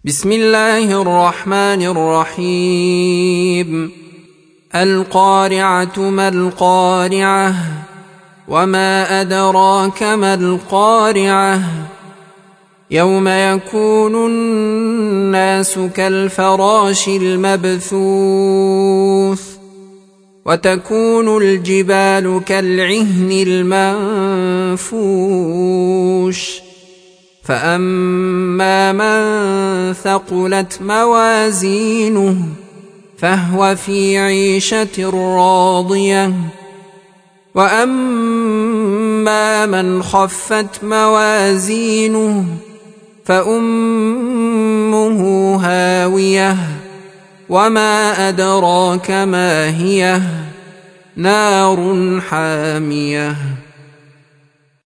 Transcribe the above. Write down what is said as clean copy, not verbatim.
بسم الله الرحمن الرحيم. القارعة ما القارعة وما أدراك ما القارعة يوم يكون الناس كالفراش المبثوث وتكون الجبال كالعهن المنفوش فأما من ثقلت موازينه فهو في عيشة راضية وأما من خفت موازينه فأمه هاوية وما أدراك ما هي نار حامية.